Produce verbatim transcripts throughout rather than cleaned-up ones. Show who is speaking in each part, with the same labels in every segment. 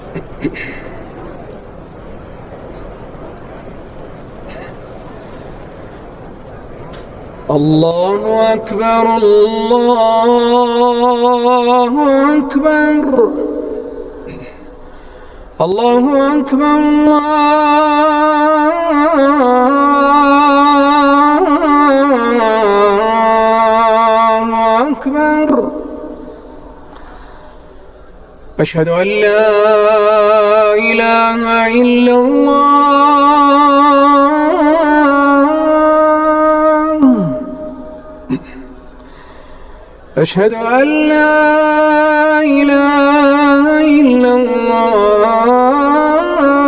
Speaker 1: الله أكبر الله أكبر الله أكبر الله أكبر. أشهد أن لا إله إلا الله. أشهد أن لا إله إلا الله.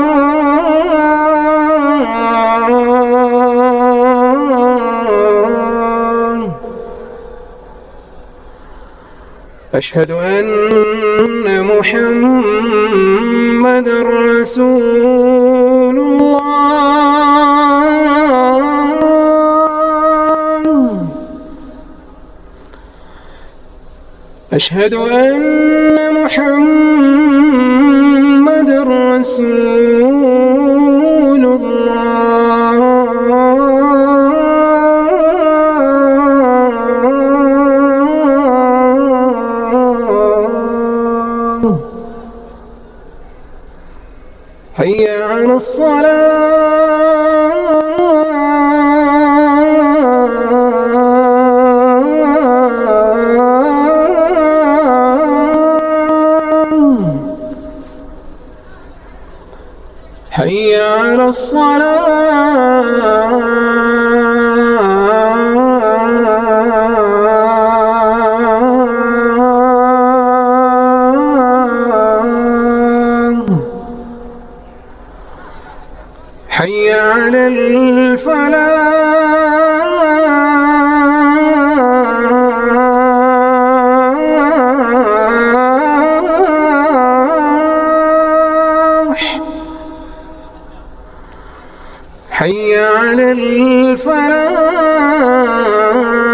Speaker 1: أشهد أن محمدًا رسول الله. أشهد أن محمدًا رسول الله. حي على الصلاة. حي على الصلاة. حي على الفلاح. حي على الفلاح.